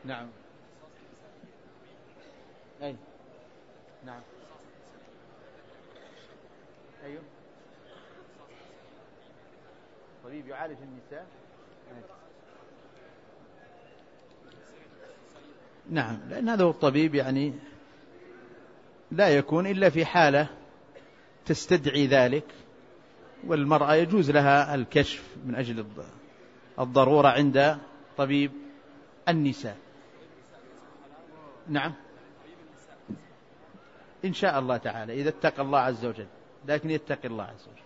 نعم. أي نعم. أيوه. طبيب يعالج النساء. نعم، لأن هذا هو الطبيب، يعني لا يكون إلا في حالة تستدعي ذلك، والمرأة يجوز لها الكشف من أجل الضرورة عند طبيب النساء. نعم، إن شاء الله تعالى إذا اتقى الله عز وجل، لكن يتقي الله عز وجل.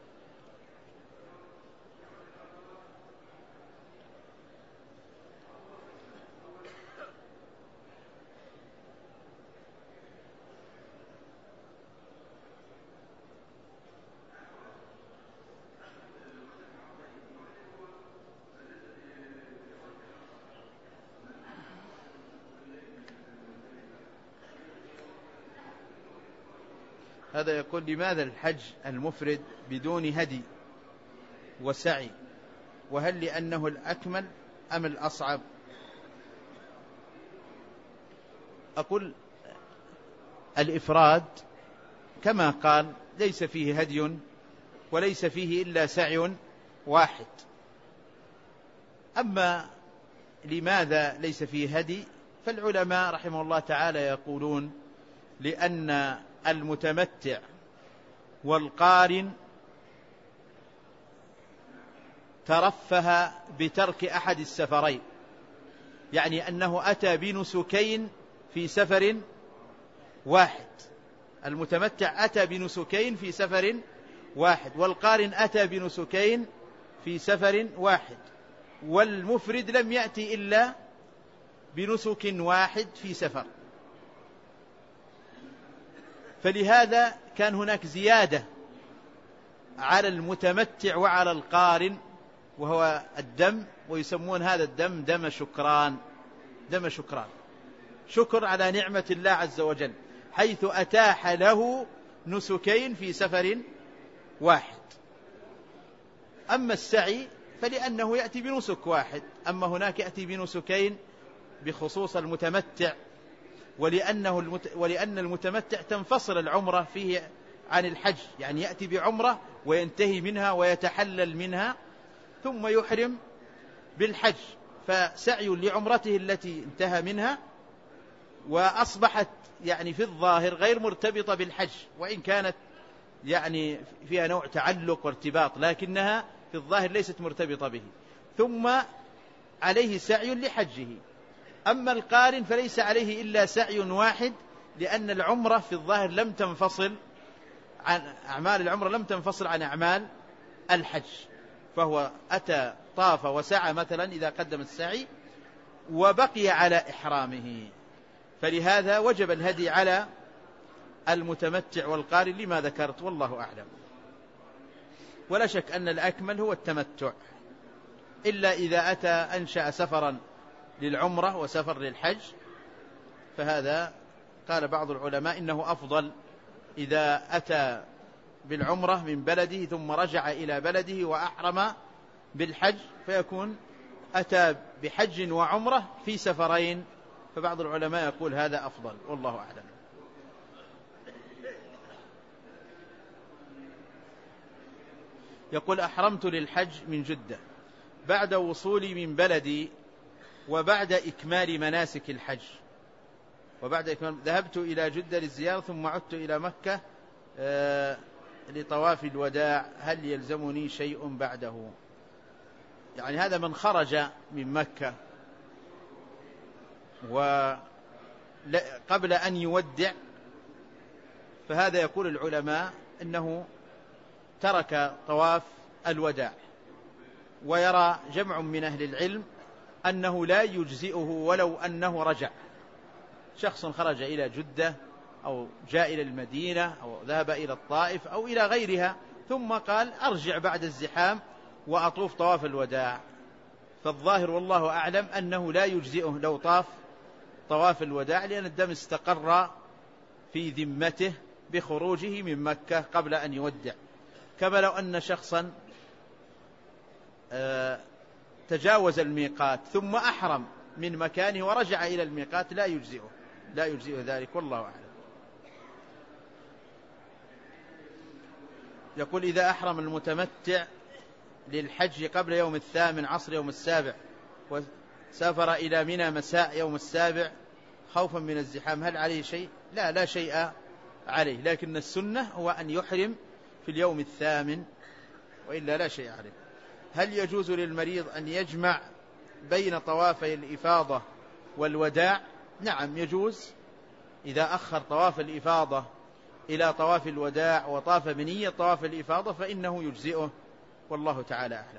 هذا يقول: لماذا الحج المفرد بدون هدي وسعي؟ وهل لأنه الأكمل أم الأصعب؟ أقول: الإفراد كما قال ليس فيه هدي وليس فيه إلا سعي واحد. أما لماذا ليس فيه هدي، فالعلماء رحمه الله تعالى يقولون: لأن المتمتع والقارن ترفه بترك أحد السفرين، يعني أنه أتى بنسكين في سفر واحد. المتمتع أتى بنسكين في سفر واحد، والقارن أتى بنسكين في سفر واحد، والمفرد لم يأتي إلا بنسك واحد في سفر. فلهذا كان هناك زيادة على المتمتع وعلى القارن، وهو الدم، ويسمون هذا الدم دم شكران. دم شكران، شكر على نعمة الله عز وجل، حيث أتاح له نسكين في سفر واحد. أما السعي فلأنه يأتي بنسك واحد، أما هناك يأتي بنسكين بخصوص المتمتع، ولأن المتمتع تنفصل العمرة فيه عن الحج، يعني يأتي بعمرة وينتهي منها ويتحلل منها ثم يحرم بالحج، فسعي لعمرته التي انتهى منها، وأصبحت يعني في الظاهر غير مرتبطة بالحج، وإن كانت يعني فيها نوع تعلق وارتباط، لكنها في الظاهر ليست مرتبطة به، ثم عليه سعي لحجه. أما القارن فليس عليه إلا سعي واحد، لأن العمرة في الظاهر لم تنفصل عن أعمال العمرة، لم تنفصل عن أعمال الحج، فهو أتى طاف وسعى مثلا إذا قدم السعي وبقي على إحرامه. فلهذا وجب الهدي على المتمتع والقارن لما ذكرت، والله أعلم. ولا شك أن الأكمل هو التمتع، إلا إذا أتى أنشأ سفرا للعمرة وسفر للحج، فهذا قال بعض العلماء إنه أفضل إذا أتى بالعمرة من بلده ثم رجع إلى بلده وأحرم بالحج، فيكون أتى بحج وعمرة في سفرين، فبعض العلماء يقول هذا أفضل، والله أعلم. يقول: أحرمت للحج من جدة بعد وصولي من بلدي وبعد إكمال مناسك الحج، ذهبت إلى جدة للزيارة ثم عدت إلى مكة لطواف الوداع، هل يلزمني شيء بعده؟ يعني هذا من خرج من مكة وقبل أن يودع، فهذا يقول العلماء إنه ترك طواف الوداع، ويرى جمع من أهل العلم أنه لا يجزئه ولو أنه رجع. شخص خرج إلى جدة أو جاء إلى المدينة أو ذهب إلى الطائف أو إلى غيرها ثم قال أرجع بعد الزحام وأطوف طواف الوداع، فالظاهر والله أعلم أنه لا يجزئه لو طاف طواف الوداع، لأن الدم استقر في ذمته بخروجه من مكة قبل أن يودع. كما لو أن شخصا تجاوز الميقات ثم أحرم من مكانه ورجع إلى الميقات لا يجزئه ذلك، والله أعلم. يقول: إذا أحرم المتمتع للحج قبل يوم 8 عصر يوم 7 وسافر إلى منى مساء يوم 7 خوفا من الزحام، هل عليه شيء؟ لا شيء عليه، لكن السنة هو أن يحرم في اليوم 8 وإلا لا شيء عليه. هل يجوز للمريض أن يجمع بين طوافي الإفاضة والوداع؟ نعم يجوز، إذا أخر طواف الإفاضة إلى طواف الوداع وطاف بنية طواف الإفاضة فإنه يجزئه، والله تعالى أعلم.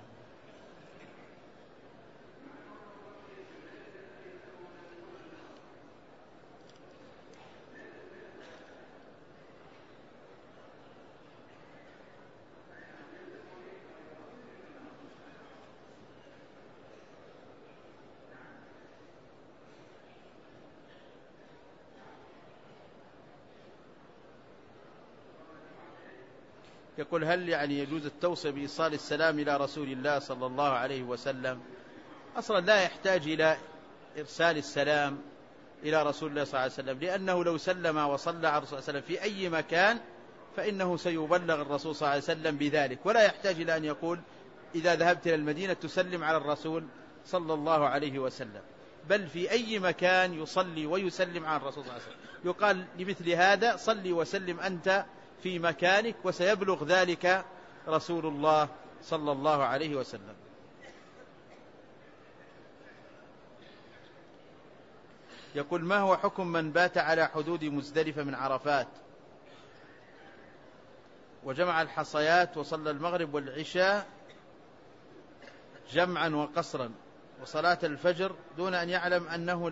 يقول: هل يجوز التوصية بإيصال السلام إلى رسول الله صلى الله عليه وسلم؟ أصلا لا يحتاج إلى إرسال السلام إلى رسول الله صلى الله عليه وسلم، لأنه لو سلم وصلى على الرسول صلى الله عليه وسلم في أي مكان فإنه سيبلغ الرسول صلى الله عليه وسلم بذلك، ولا يحتاج إلى أن يقول إذا ذهبت إلى المدينة تسلم على الرسول صلى الله عليه وسلم، بل في أي مكان يصلي ويسلم على الرسول صلى الله عليه وسلم. يقال لمثل هذا: صلي وسلم أنت في مكانك وسيبلغ ذلك رسول الله صلى الله عليه وسلم. يقول: ما هو حكم من بات على حدود مزدلفة من عرفات وجمع الحصيات وصلى المغرب والعشاء جمعا وقصرا وصلاة الفجر دون أن يعلم أنه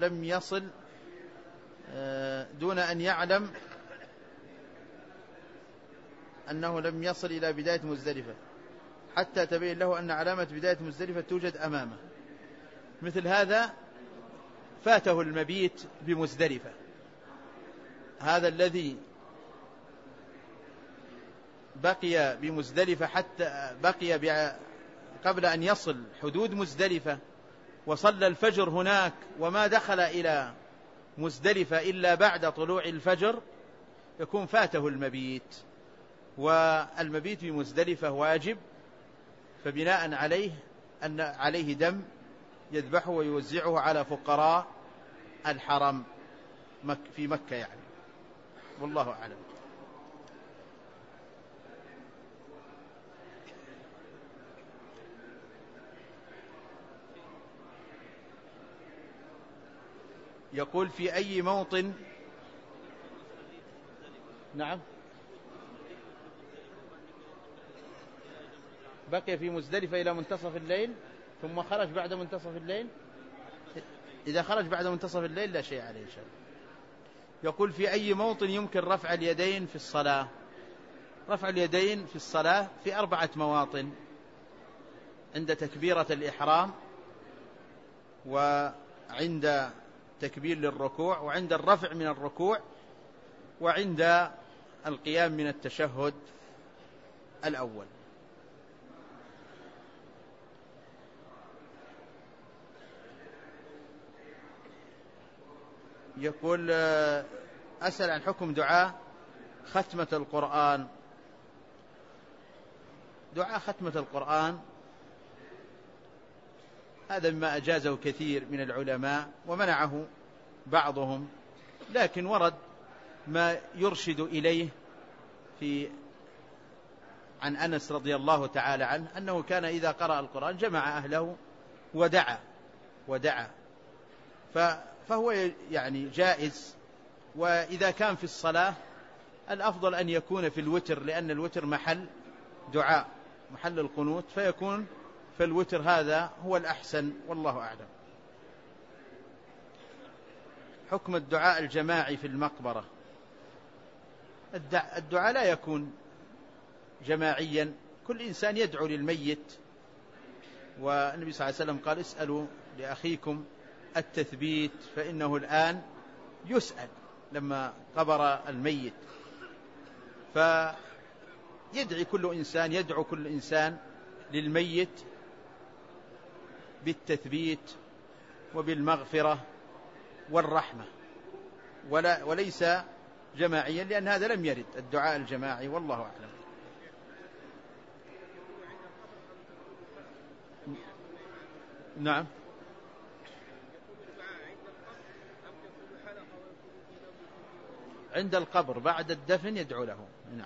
لم يصل إلى بداية مزدلفة حتى تبين له أن علامة بداية مزدلفة توجد أمامه؟ مثل هذا فاته المبيت بمزدلفة. هذا الذي بقي بمزدلفة حتى بقي قبل أن يصل حدود مزدلفة وصلى الفجر هناك وما دخل إلى مزدلفة إلا بعد طلوع الفجر، يكون فاته المبيت، والمبيت بمزدلفة واجب، فبناء عليه أن عليه دم يذبحه ويوزعه على فقراء الحرم في مكة والله أعلم. يقول: في أي موطن نعم بقي في مزدلفة إلى منتصف الليل ثم خرج بعد منتصف الليل؟ إذا خرج بعد منتصف الليل لا شيء عليه إن شاء الله. يقول: في أي موطن يمكن رفع اليدين في الصلاة؟ رفع اليدين في الصلاة في 4 مواطن: عند تكبيرة الإحرام، وعند تكبير للركوع، وعند الرفع من الركوع، وعند القيام من التشهد الأول. يقول: أسأل عن حكم دعاء ختمة القرآن. دعاء ختمة القرآن هذا مما أجازه كثير من العلماء ومنعه بعضهم، لكن ورد ما يرشد إليه عن أنس رضي الله تعالى عنه أنه كان إذا قرأ القرآن جمع أهله ودعا فهو جائز. وإذا كان في الصلاة الأفضل أن يكون في الوتر، لأن الوتر محل دعاء، محل القنوت، فيكون في الوتر، هذا هو الأحسن والله أعلم. حكم الدعاء الجماعي في المقبرة. الدعاء لا يكون جماعيا، كل إنسان يدعو للميت، والنبي صلى الله عليه وسلم قال: اسألوا لأخيكم التثبيت فإنه الآن يسأل، لما قبر الميت. فيدعو كل إنسان للميت بالتثبيت وبالمغفرة والرحمة، وليس جماعيا، لأن هذا لم يرد الدعاء الجماعي، والله أعلم. نعم. عند القبر بعد الدفن يدعو له. نعم.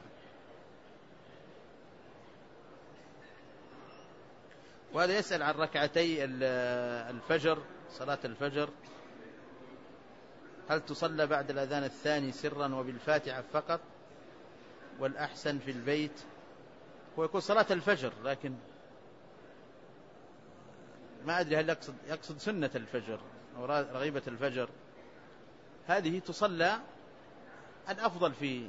وهذا يسأل عن ركعتي الفجر، صلاة الفجر، هل تصلى بعد الأذان الثاني سرا وبالفاتحة فقط، والأحسن في البيت؟ ويكون صلاة الفجر، لكن ما أدري هل يقصد سنة الفجر أو رغيبة الفجر. هذه تصلى، الأفضل في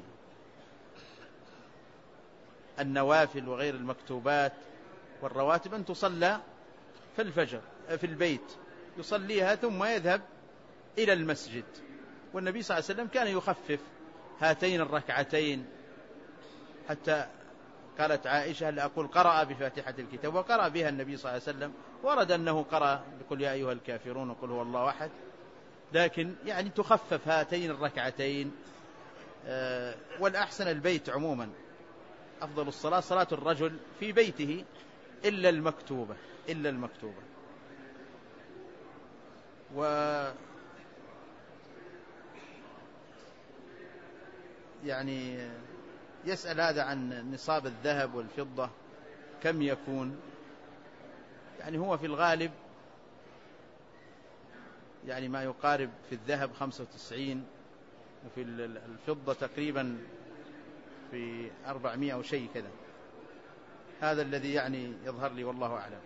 النوافل وغير المكتوبات والرواتب أن تصلى في الفجر في البيت، يصليها ثم يذهب إلى المسجد. والنبي صلى الله عليه وسلم كان يخفف هاتين الركعتين، حتى قالت عائشة لأقول قرأ بفاتحة الكتاب، وقرأ بها النبي صلى الله عليه وسلم. ورد أنه قرأ بقل يا أيها الكافرون وقل هو الله أحد، لكن يعني تخفف هاتين الركعتين. والأحسن البيت عموما، أفضل الصلاة صلاة الرجل في بيته إلا المكتوبة، إلا المكتوبة. يعني يسأل هذا عن نصاب الذهب والفضة كم يكون. يعني هو في الغالب يعني ما يقارب في الذهب 95، وفي الفضة تقريبا في 400 أو شيء كذا. هذا الذي يعني يظهر لي، والله أعلم.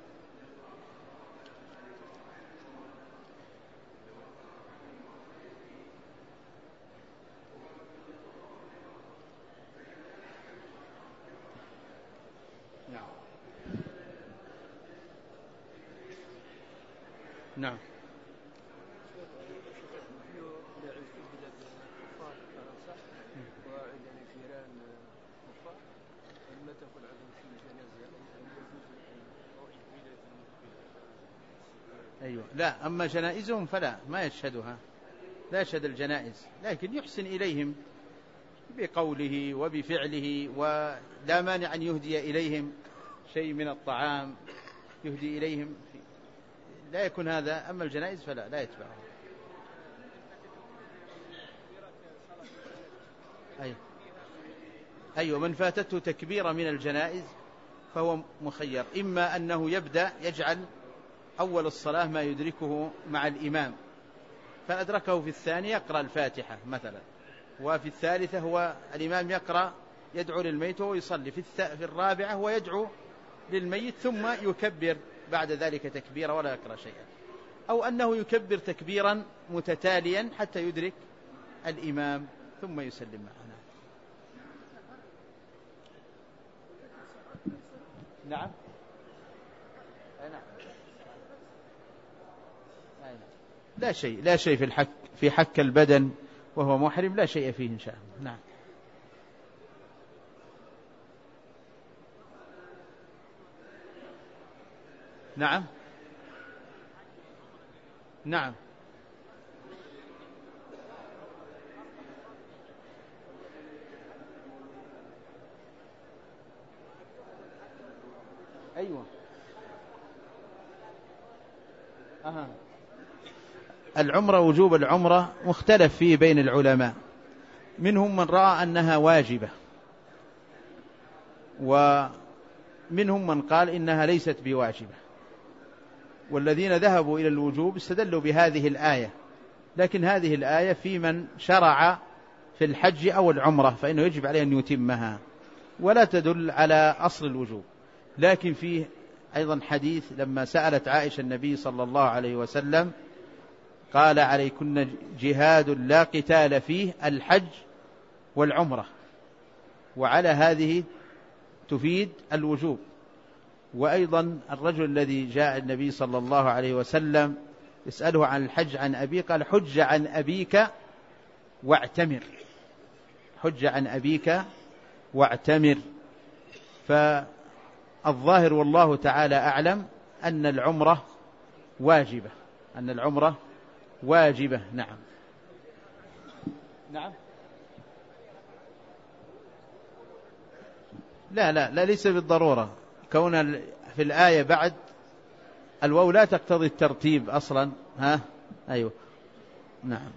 نعم. أيوة. لا، أما جنائزهم فلا، ما يشهدها، لا يشهد الجنائز، لكن يحسن إليهم بقوله وبفعله، ولا مانع أن يهدي إليهم شيء من الطعام، يهدي إليهم، لا يكون هذا. أما الجنائز فلا، لا يتبعه. أيوة. من فاتته تكبيرة من الجنائز فهو مخير، إما أنه يبدأ يجعل أول الصلاة ما يدركه مع الإمام، فأدركه في الثانية يقرأ الفاتحة مثلا، وفي الثالثة هو الإمام يقرأ يدعو للميت وهو يصلي، في الرابعة هو يدعو للميت ثم يكبر بعد ذلك تكبيرا ولا يقرأ شيئا، أو أنه يكبر تكبيرا متتاليا حتى يدرك الإمام ثم يسلم معنا. نعم. لا شيء في حك البدن وهو محرم، لا شيء فيه إن شاء الله. نعم. نعم. نعم. أيوة. العمرة، وجوب العمرة مختلف فيه بين العلماء، منهم من رأى أنها واجبة، ومنهم من قال إنها ليست بواجبة. والذين ذهبوا إلى الوجوب استدلوا بهذه الآية، لكن هذه الآية في من شرع في الحج أو العمرة فإنه يجب عليه أن يتمها، ولا تدل على أصل الوجوب. لكن فيه أيضا حديث لما سألت عائشة النبي صلى الله عليه وسلم قال عليكن جهاد لا قتال فيه الحج والعمرة، وعلى هذه تفيد الوجوب. وأيضا الرجل الذي جاء النبي صلى الله عليه وسلم يسأله عن الحج عن أبيه قال حج عن أبيك واعتمر، حج عن أبيك واعتمر. فالظاهر والله تعالى أعلم أن العمرة واجبة، أن العمرة واجبة. نعم. نعم. لا ليس بالضرورة، كون في الآية بعد الواو لا تقتضي الترتيب أصلا. أيوه. نعم.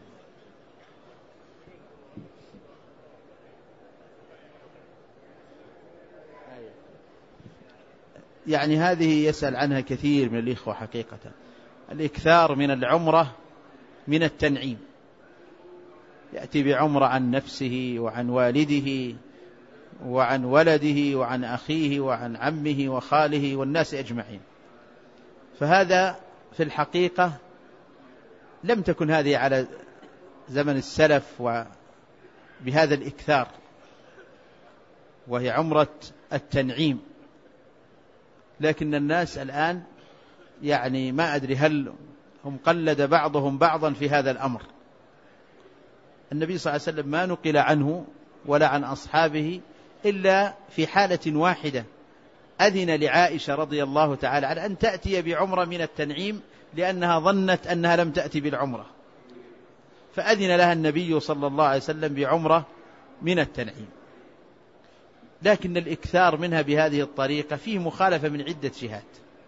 يعني هذه يسأل عنها كثير من الإخوة حقيقة، الإكثار من العمرة من التنعيم، يأتي بعمرة عن نفسه وعن والده وعن ولده وعن أخيه وعن عمه وخاله والناس أجمعين. فهذا في الحقيقة لم تكن هذه على زمن السلف وبهذا الإكثار، وهي عمرة التنعيم. لكن الناس الآن يعني ما أدري هل هم قلد بعضهم بعضا في هذا الأمر. النبي صلى الله عليه وسلم ما نقل عنه ولا عن أصحابه إلا في حالة واحدة، أذن لعائشة رضي الله تعالى على أن تأتي بعمرة من التنعيم لأنها ظنت أنها لم تأتي بالعمرة، فأذن لها النبي صلى الله عليه وسلم بعمرة من التنعيم. لكن الإكثار منها بهذه الطريقة فيه مخالفة من عدة جهات.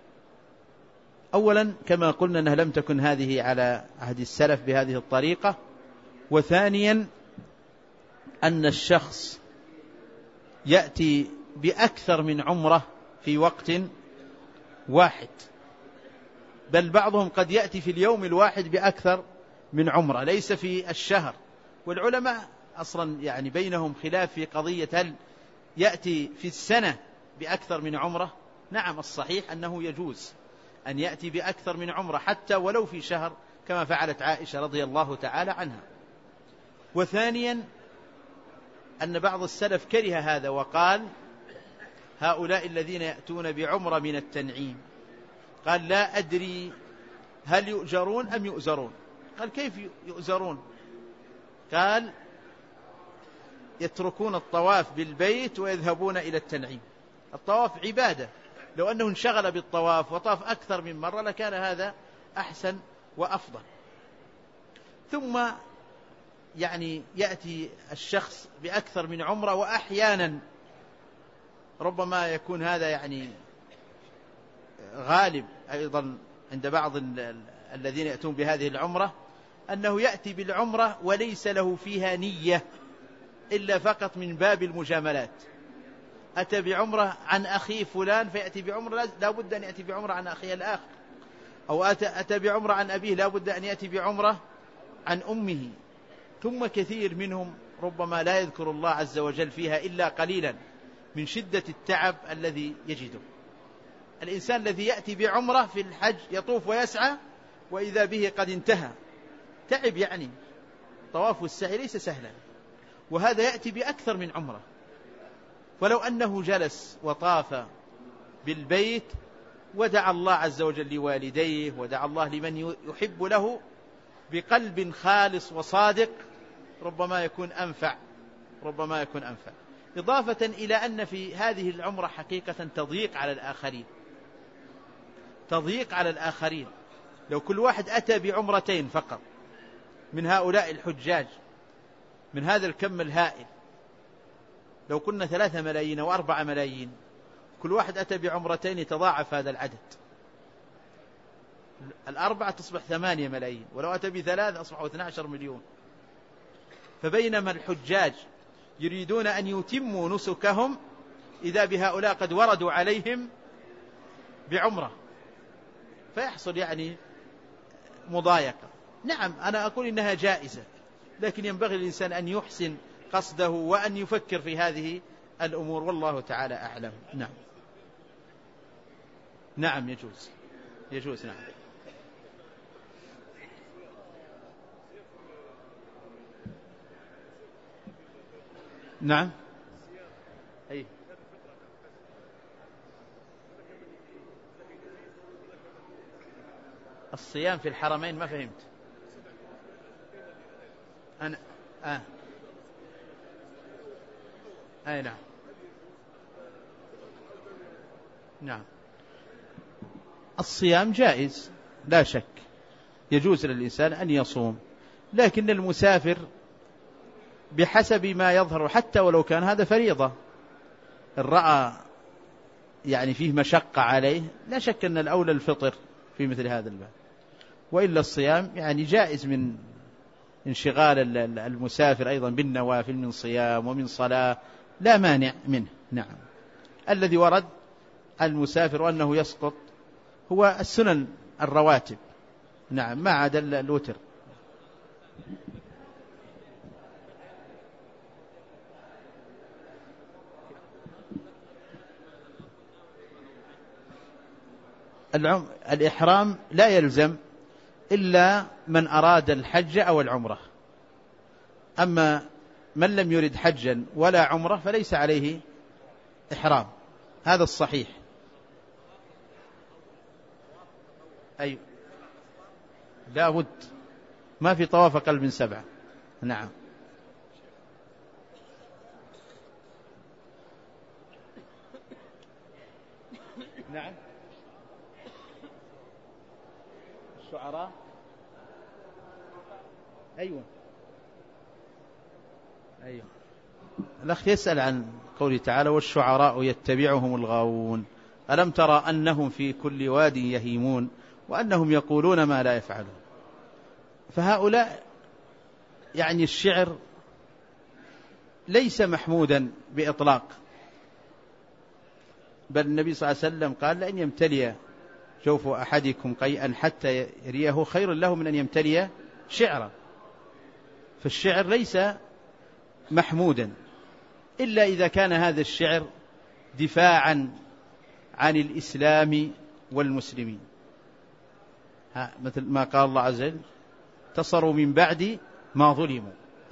أولا كما قلنا أنها لم تكن هذه على عهد السلف بهذه الطريقة، وثانيا أن الشخص يأتي بأكثر من عمرة في وقت واحد، بل بعضهم قد يأتي في اليوم الواحد بأكثر من عمرة ليس في الشهر. والعلماء أصلا يعني بينهم خلاف في قضية هل يأتي في السنة بأكثر من عمرة. نعم، الصحيح أنه يجوز أن يأتي بأكثر من عمرة حتى ولو في شهر كما فعلت عائشة رضي الله تعالى عنها. وثانيا أن بعض السلف كره هذا وقال هؤلاء الذين يأتون بعمرة من التنعيم، قال لا أدري هل يؤجرون أم يؤزرون. قال كيف يؤزرون؟ قال يتركون الطواف بالبيت ويذهبون إلى التنعيم. الطواف عبادة، لو أنه انشغل بالطواف وطاف أكثر من مرة لكان هذا أحسن وأفضل. ثم يعني يأتي الشخص بأكثر من عمرة، وأحيانا ربما يكون هذا يعني غالب أيضا عند بعض الذين يأتون بهذه العمرة، أنه يأتي بالعمرة وليس له فيها نية إلا فقط من باب المجاملات. أتى بعمرة عن أخي فلان فيأتي بعمرة، لا بد أن يأتي بعمرة عن أخيه الآخر، أو أتى بعمرة عن أبيه لا بد أن يأتي بعمرة عن أمه. ثم كثير منهم ربما لا يذكر الله عز وجل فيها إلا قليلا من شدة التعب الذي يجده. الإنسان الذي يأتي بعمرة في الحج يطوف ويسعى وإذا به قد انتهى، تعب يعني، طواف السعي ليس سهلا، وهذا يأتي بأكثر من عمرة. ولو أنه جلس وطاف بالبيت ودعا الله عز وجل لوالديه ودعا الله لمن يحب له بقلب خالص وصادق ربما يكون أنفع. إضافة إلى أن في هذه العمرة حقيقة تضييق على الآخرين. لو كل واحد أتى بعمرتين فقط من هؤلاء الحجاج من هذا الكم الهائل، لو كنا 3 ملايين أو 4 ملايين، كل واحد أتى بعمرتين يتضاعف هذا العدد، 4 تصبح 8 ملايين، ولو أتى ب3 أصبحوا 12 مليون. فبينما الحجاج يريدون أن يتموا نسكهم إذا بهؤلاء قد وردوا عليهم بعمرة، فيحصل يعني مضايقة. نعم أنا أقول إنها جائزة، لكن ينبغي الإنسان أن يحسن قصده وأن يفكر في هذه الأمور، والله تعالى أعلم. نعم يجوز نعم. نعم أي الصيام في الحرمين ما فهمت أنا أي نعم الصيام جائز لا شك، يجوز للإنسان أن يصوم، لكن المسافر بحسب ما يظهر حتى ولو كان هذا فريضة، إن رأى يعني فيه مشقة عليه لا شك أن الأولى الفطر في مثل هذا الباب، وإلا الصيام يعني جائز من انشغال المسافر أيضا بالنوافل من صيام ومن صلاة لا مانع منه. نعم. الذي ورد المسافر وأنه يسقط هو السنن الرواتب، نعم، ما عدا الوتر. الإحرام لا يلزم إلا من أراد الحج أو العمرة، أما من لم يرد حجا ولا عمرة فليس عليه إحرام، هذا الصحيح. أي لا بد، ما في طواف أقل من 7. نعم. نعم. الشعراء، أيوة. الأخ يسأل عن قوله تعالى والشعراء يتبعهم الغاوون ألم ترى أنهم في كل واد يهيمون وأنهم يقولون ما لا يفعلون. فهؤلاء يعني الشعر ليس محمودا بإطلاق، بل النبي صلى الله عليه وسلم قال لأن يمتلي جوف أحدكم قيئا حتى يريه خير له من أن يمتلي شعرا. فالشعر ليس محمودا إلا إذا كان هذا الشعر دفاعا عن الإسلام والمسلمين، مثل ما قال الله عز وجل انتصروا من بعد ما ظلموا،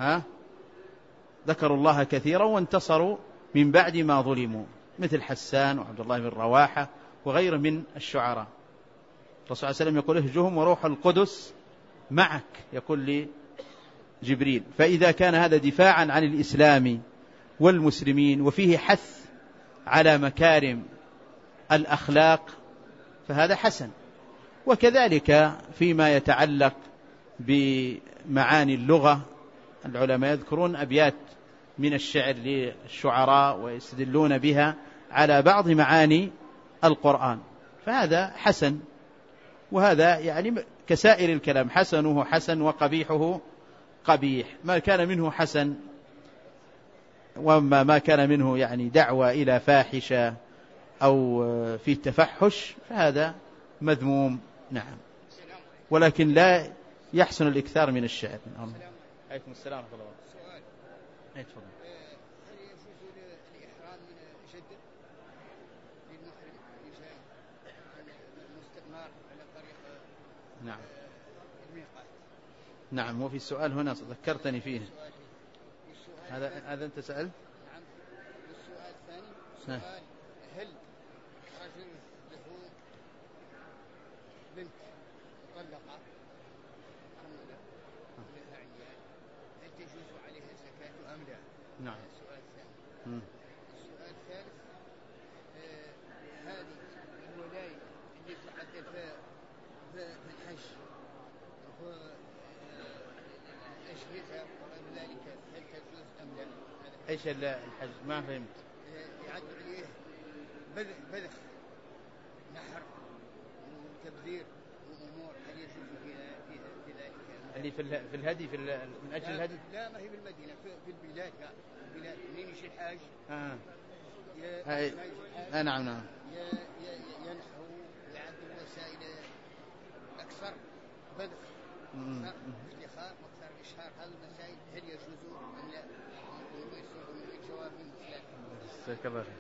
ذكروا الله كثيرا وانتصروا من بعد ما ظلموا، مثل حسان وعبد الله بن رواحة وغيره من الشعراء. الرسول صلى الله عليه وسلم يقول اهجهم وروح القدس معك، يقول لجبريل. فإذا كان هذا دفاعا عن الإسلام والمسلمين وفيه حث على مكارم الأخلاق فهذا حسن. وكذلك فيما يتعلق بمعاني اللغة، العلماء يذكرون أبيات من الشعر للشعراء ويستدلون بها على بعض معاني القرآن، فهذا حسن. وهذا يعني كسائر الكلام، حسنه حسن وقبيحه قبيح، ما كان منه حسن وما كان منه يعني دعوة إلى فاحشة أو في تفحش فهذا مذموم. نعم. ولكن لا يحسن الإكثار من الشعر. عليكم السلام ورحمة الله وبركاته. هل يجوز الإحرام من جدة للمحرم إذا المستعمار على طريق الميقات؟ نعم. وفي سؤال هنا ذكرتني فيه، هذا أنت سألت؟ نعم. السؤال الثاني سؤال هل رجل له بنت مطلقة أرملة لها عيال هل تجوز عليها الزكاة أم لا؟ نعم. السؤال الثاني. السؤال الثالث هذه الولاية اللي تقدم في الحج أشهدها وغير ذلك هل تجوز أم لا؟ إيش الحج؟ ما فهمت. يعد عليه بذخ نحر وتبذير وأمور هل يجوز في ذلك؟ اللي في الهدي من أجل الهدي؟ لا، ما هي بالمدينة، في البلاد منين يجي الحاج نعم ينحو ويعد الوسائل أكثر بذخ أكثر افتخار واكثر إشهار، هذه المسائل هل يجوز أم لا؟ الجواب من الإسلام.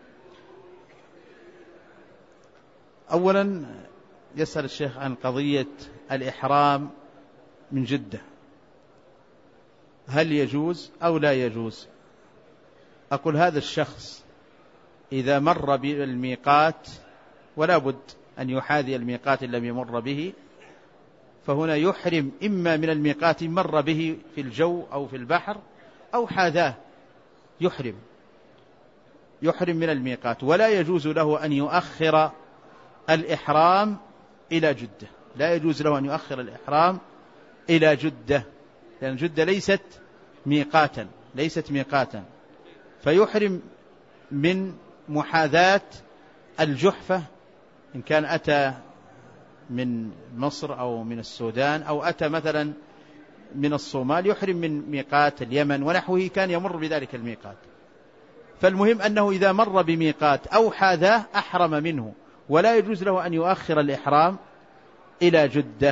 أولا يسأل الشيخ عن قضية الإحرام من جدة، هل يجوز أو لا يجوز؟ أقول هذا الشخص إذا مر بالميقات ولا بد أن يحاذي الميقات الذي يمر به، فهنا يحرم إما من الميقات مر به في الجو أو في البحر أو حاذاه، يحرم من الميقات، ولا يجوز له أن يؤخر الإحرام إلى جدة، لا يجوز له أن يؤخر الإحرام إلى جدة، لأن جدة ليست ميقاتا، فيحرم من محاذاة الجحفة إن كان أتى من مصر أو من السودان أو أتى مثلا من الصومال، يحرم من ميقات اليمن ونحوه، كان يمر بذلك الميقات. فالمهم أنه إذا مر بميقات أو حاذاه أحرم منه، ولا يجوز له أن يؤخر الإحرام إلى جدة.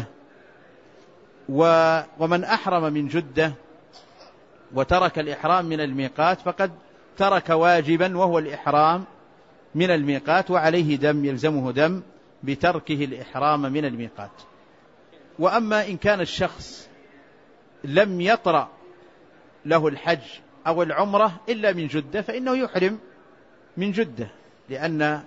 ومن أحرم من جدة وترك الإحرام من الميقات فقد ترك واجبا وهو الإحرام من الميقات، وعليه دم، يلزمه دم بتركه الإحرام من الميقات. وأما إن كان الشخص لم يطرأ له الحج أو العمرة إلا من جدة فإنه يحرم من جدة، لأن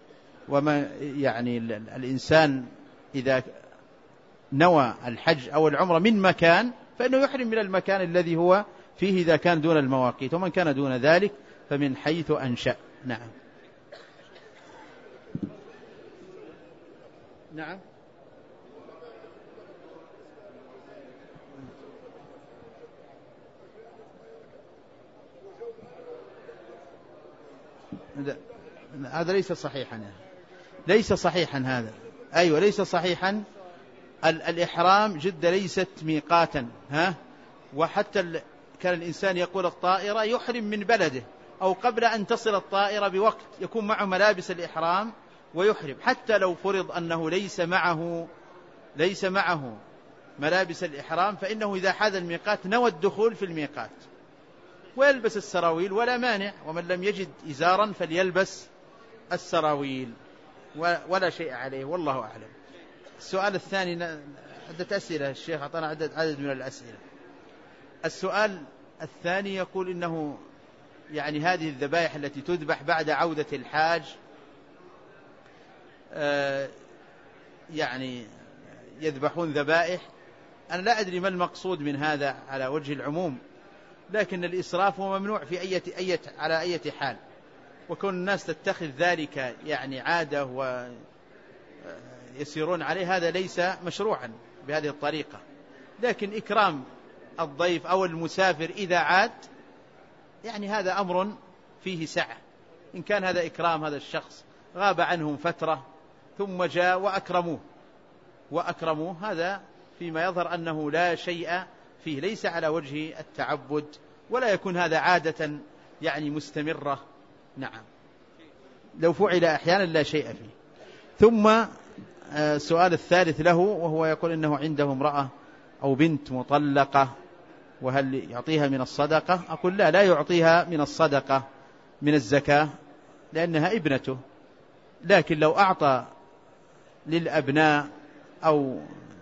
الإنسان إذا نوى الحج أو العمرة من مكان فإنه يحرم من المكان الذي هو فيه إذا كان دون المواقيت، ومن كان دون ذلك فمن حيث أنشأ. نعم. نعم. هذا ليس صحيحا، ليس صحيحا هذا. أيوة ليس صحيحا. الإحرام جدة ليست ميقاتا، وحتى كان الإنسان يقول الطائرة يحرم من بلده، أو قبل أن تصل الطائرة بوقت يكون معه ملابس الإحرام ويحرم، حتى لو فرض أنه ليس معه ملابس الإحرام، فإنه إذا حاذ الميقات نوى الدخول في الميقات ويلبس السراويل ولا مانع، ومن لم يجد إزارا فليلبس السراويل ولا شيء عليه، والله أعلم. السؤال الثاني، عدة أسئلة، الشيخ أعطانا عدد من الأسئلة. السؤال الثاني يقول إنه هذه الذبائح التي تذبح بعد عودة الحاج يذبحون ذبائح، أنا لا أدري ما المقصود من هذا على وجه العموم، لكن الإسراف هو ممنوع في على أي حال، وكون الناس تتخذ ذلك عادة ويسيرون عليه هذا ليس مشروعا بهذه الطريقة. لكن إكرام الضيف أو المسافر إذا عاد هذا أمر فيه سعة، إن كان هذا إكرام، هذا الشخص غاب عنهم فترة ثم جاء وأكرموه، هذا فيما يظهر أنه لا شيء فيه، ليس على وجه التعبد، ولا يكون هذا عادة مستمرة. نعم، لو فعل أحيانا لا شيء فيه. ثم السؤال الثالث له، وهو يقول إنه عنده امرأة أو بنت مطلقة، وهل يعطيها من الصدقة؟ أقول لا يعطيها من الصدقة من الزكاة لأنها ابنته، لكن لو أعطى للأبناء أو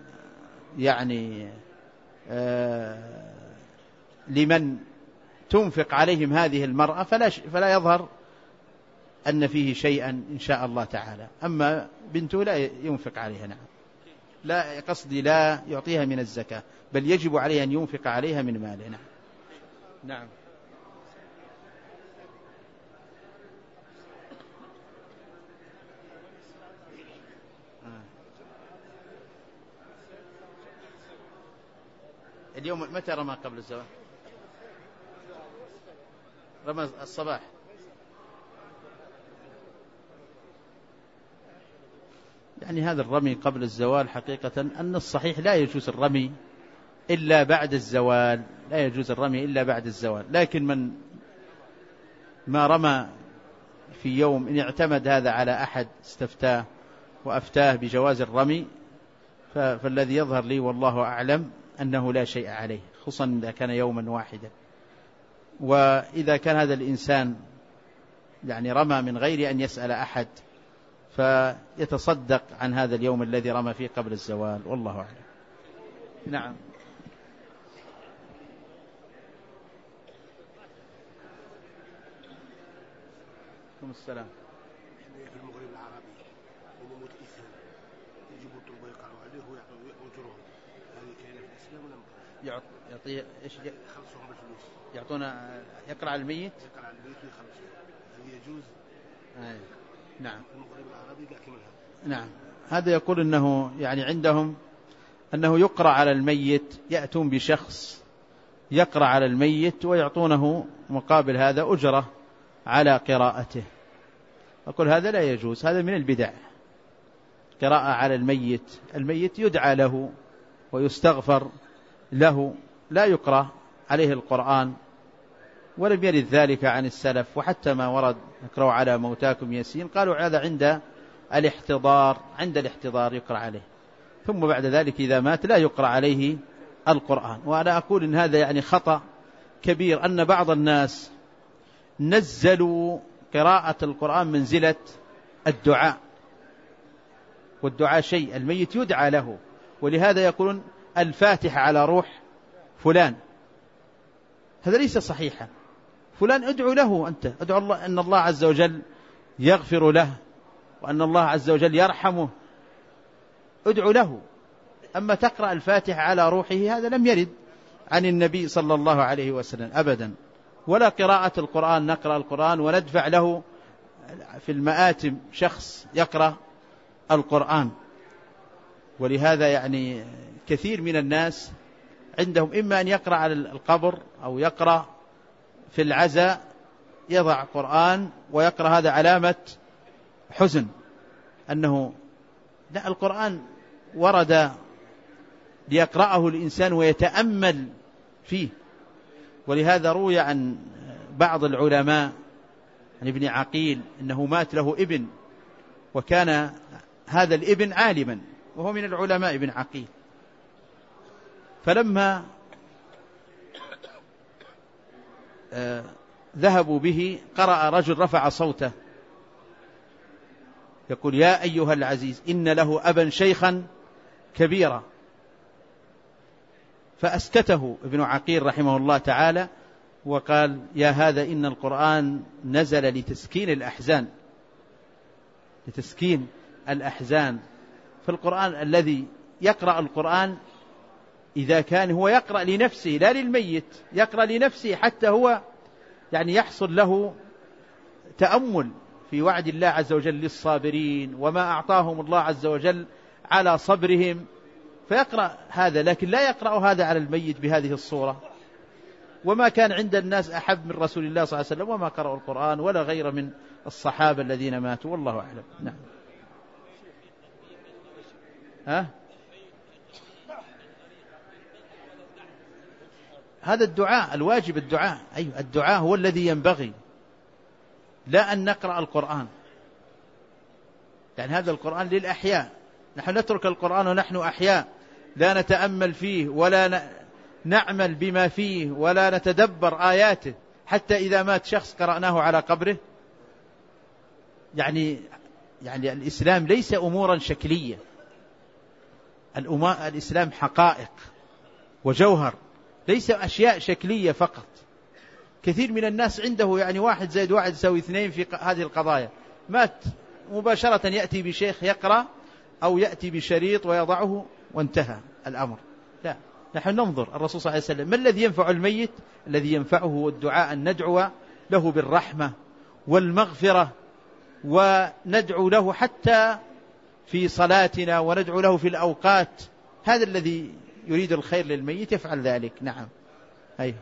لمن تنفق عليهم هذه المرأة فلا يظهر أن فيه شيئا إن شاء الله تعالى. أما بنته لا ينفق عليها. نعم، لا قصدي لا يعطيها من الزكاة، بل يجب عليه أن ينفق عليها من ماله. نعم. نعم. اليوم متى رمى قبل الزواج؟ رمى الصباح. هذا الرمي قبل الزوال حقيقة أن الصحيح لا يجوز الرمي إلا بعد الزوال، لا يجوز الرمي إلا بعد الزوال. لكن من ما رمى في يوم إن اعتمد هذا على أحد استفتاه وأفتاه بجواز الرمي، فالذي يظهر لي والله أعلم أنه لا شيء عليه، خصوصا إذا كان يوما واحدا. وإذا كان هذا الإنسان رمى من غير أن يسأل أحد فيتصدق عن هذا اليوم الذي رمى فيه قبل الزوال، والله أعلم. نعم. السلام. في المغرب العربي يموت إنسان يجيبوا الطلبة يقرأوا عليه ويعطوا أجرهم، هذه كاينة في الإسلام ولا ما؟ يعطيه إيش؟ يخلصوهم بالفلوس، يعطونا يقرأ على الميت ويخلصوه، هل يجوز؟ نعم. في المغرب العربي كاع كما هذا. نعم، هذا يقول أنه يعني عندهم أنه يقرأ على الميت، يأتون بشخص يقرأ على الميت ويعطونه مقابل هذا أجرة على قراءته. أقول هذا لا يجوز، هذا من البدع. قراءة على الميت، الميت يدعى له ويستغفر له، لا يقرأ عليه القرآن، ولم يرد ذلك عن السلف. وحتى ما ورد اقرأوا على موتاكم ياسين قالوا هذا عند الاحتضار يقرأ عليه، ثم بعد ذلك إذا مات لا يقرأ عليه القرآن. وأنا أقول إن هذا يعني خطأ كبير، أن بعض الناس نزلوا قراءة القرآن منزلة الدعاء، والدعاء شيء، الميت يدعى له، ولهذا يقولون الفاتحة على روح فلان، هذا ليس صحيحا. فلان ادعو له، أنت ادعو الله أن الله عز وجل يغفر له وأن الله عز وجل يرحمه، ادعو له. أما تقرأ الفاتحة على روحه هذا لم يرد عن النبي صلى الله عليه وسلم أبدا. ولا قراءة القرآن، نقرأ القرآن وندفع له في المآتم شخص يقرأ القرآن. ولهذا يعني كثير من الناس عندهم إما أن يقرأ على القبر أو يقرأ في العزاء، يضع قرآن ويقرأ، هذا علامة حزن، أنه لا، القرآن ورد ليقرأه الإنسان ويتأمل فيه. ولهذا روي عن بعض العلماء عن ابن عقيل أنه مات له ابن، وكان هذا الابن عالما وهو من العلماء ابن عقيل، فلما ذهبوا به قرأ رجل رفع صوته يقول يا أيها العزيز إن له أبا شيخا كبيرا، فأسكته ابن عقيل رحمه الله تعالى وقال يا هذا إن القرآن نزل لتسكين الأحزان، لتسكين الأحزان. فالقرآن الذي يقرأ القرآن إذا كان هو يقرأ لنفسه لا للميت، يقرأ لنفسه حتى هو يعني يحصل له تأمل في وعد الله عز وجل للصابرين وما أعطاهم الله عز وجل على صبرهم، فيقرأ هذا، لكن لا يقرأ هذا على الميت بهذه الصورة. وما كان عند الناس أحب من رسول الله صلى الله عليه وسلم وما قرأوا القرآن ولا غير من الصحابة الذين ماتوا، والله أعلم. نعم. هذا الدعاء الواجب، الدعاء أيوة، الدعاء هو الذي ينبغي، لا أن نقرأ القرآن، يعني هذا القرآن للأحياء، نحن نترك القرآن ونحن أحياء لا نتأمل فيه ولا نعمل بما فيه ولا نتدبر آياته، حتى إذا مات شخص قرأناه على قبره. يعني الإسلام ليس أمورا شكلية، الإسلام حقائق وجوهر، ليس أشياء شكلية فقط. كثير من الناس عنده يعني 1 زائد 1 يساوي 2 في هذه القضايا، مات مباشرة يأتي بشيخ يقرأ أو يأتي بشريط ويضعه وانتهى الأمر. لا، نحن ننظر الرسول صلى الله عليه وسلم ما الذي ينفع الميت؟ الذي ينفعه هو الدعاء، أن ندعو له بالرحمة والمغفرة، وندعو له حتى في صلاتنا، وندعو له في الأوقات. هذا الذي يريد الخير للميت يفعل ذلك. نعم. أيه.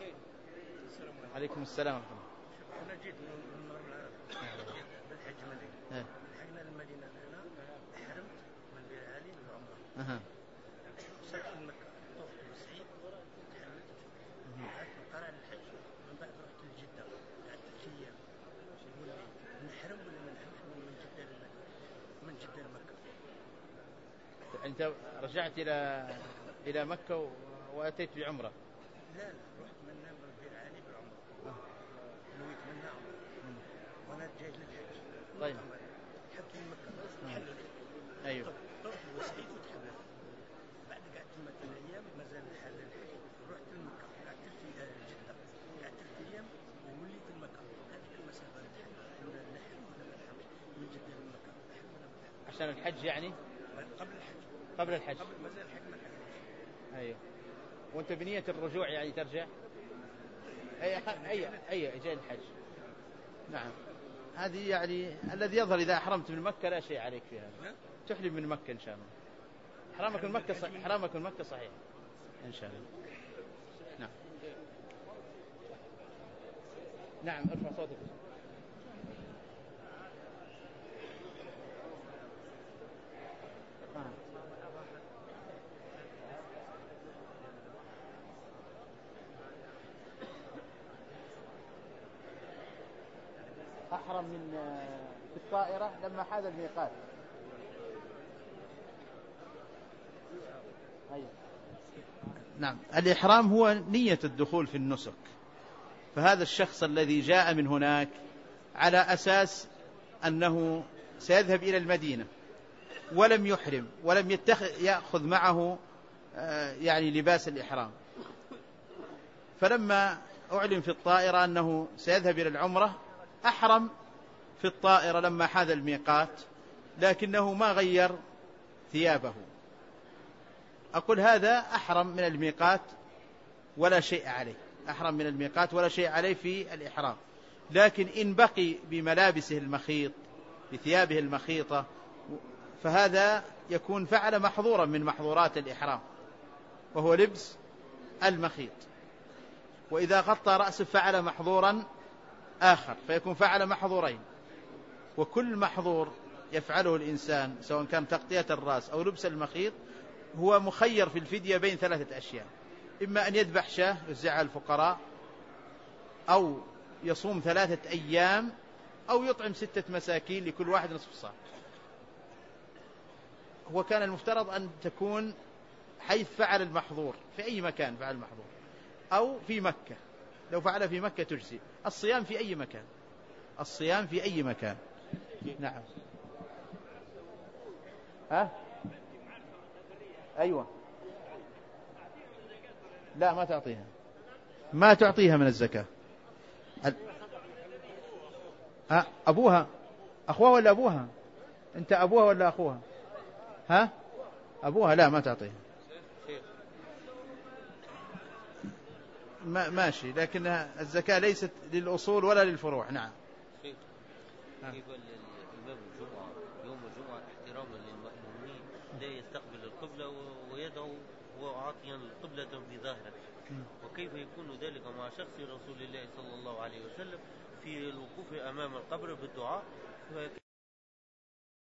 عليكم السلام ورحمة الله. أنا جيت من المغرب العربي بالحج مدينة، حجنا المدينة هنا، حرمت من بير علي بالعمرة، وصلت مكة، طفت بالسعيد، تحللت، قعدت قرأ الحج، من بعد رحت لجدة، قعدت 3 أيام، يقول لي نحرم ولا ما نحرمش من جدة لمكة. أنت رجعت إلى مكة وأتيت بعمرة؟ لا، رحت من بير علي بالعمرة، نويت منها عمرة، وأنا جاي للحج. طيب. حبت مكة تحللت. أيوه. طفت وسعيد وتحللت. بعد قعدت 3 أيام ما زال الحل الحج، رحت لمكة، قعدت في جدة، قعدت 3 أيام ووليت لمكة. هذيك المسافة نحرم ولا ما نحرمش من جدة لمكة، نحرم ولا ما نحرمش؟ عشان الحج يعني؟ قبل الحج. ما زال الحج ما كانش. أيوه. وأنت بنية الرجوع يعني ترجع؟ أي جاي الحج. نعم. هذه يعني الذي يظهر إذا أحرمت من مكة لا شيء عليك فيها. تحرم من مكة إن شاء الله. إحرامك من مكة صحيح. إحرامك من مكة صحيح إن شاء الله. نعم نعم ارفع صوتك. أحرم من في الطائرة لما حاز الميقات. أيوة. نعم الإحرام هو نية الدخول في النسك. فهذا الشخص الذي جاء من هناك على أساس أنه سيذهب إلى المدينة ولم يحرم ولم يأخذ معه يعني لباس الإحرام، فلما أعلن في الطائرة أنه سيذهب إلى العمرة أحرم في الطائرة لما حاذ الميقات، لكنه ما غير ثيابه. أقول هذا أحرم من الميقات ولا شيء عليه، أحرم من الميقات ولا شيء عليه في الإحرام. لكن إن بقي بملابسه المخيط بثيابه المخيطة فهذا يكون فعل محظورا من محظورات الإحرام، وهو لبس المخيط. وإذا غطى رأسه فعل محظورا آخر، فيكون فعل محظورين. وكل محظور يفعله الإنسان سواء كان تغطية الرأس أو لبس المخيط هو مخير في الفدية بين 3 أشياء: إما أن يذبح شاة يوزعها الفقراء، أو يصوم 3 أيام، أو يطعم 6 مساكين لكل واحد نصف صاع. هو كان المفترض أن تكون حيث فعل المحظور في أي مكان فعل المحظور، أو في مكة. لو فعل في مكة تجزي. الصيام في أي مكان، الصيام في أي مكان. نعم. ها؟ أيوة. لا ما تعطيها، ما تعطيها من الزكاة. أبوها أخوها ولا أبوها؟ أنت أبوها ولا أخوها؟ ها؟ أبوها. لا ما تعطيها. ماشي، لكن الزكاة ليست للأصول ولا للفروع. نعم. كيف الإمام الجمعة يوم الجمعة احتراما للمأمومين لا يستقبل القبلة ويدعو وعاطيا القبلة بظاهره، وكيف يكون ذلك مع شخص رسول الله صلى الله عليه وسلم في الوقوف أمام القبر بالدعاء؟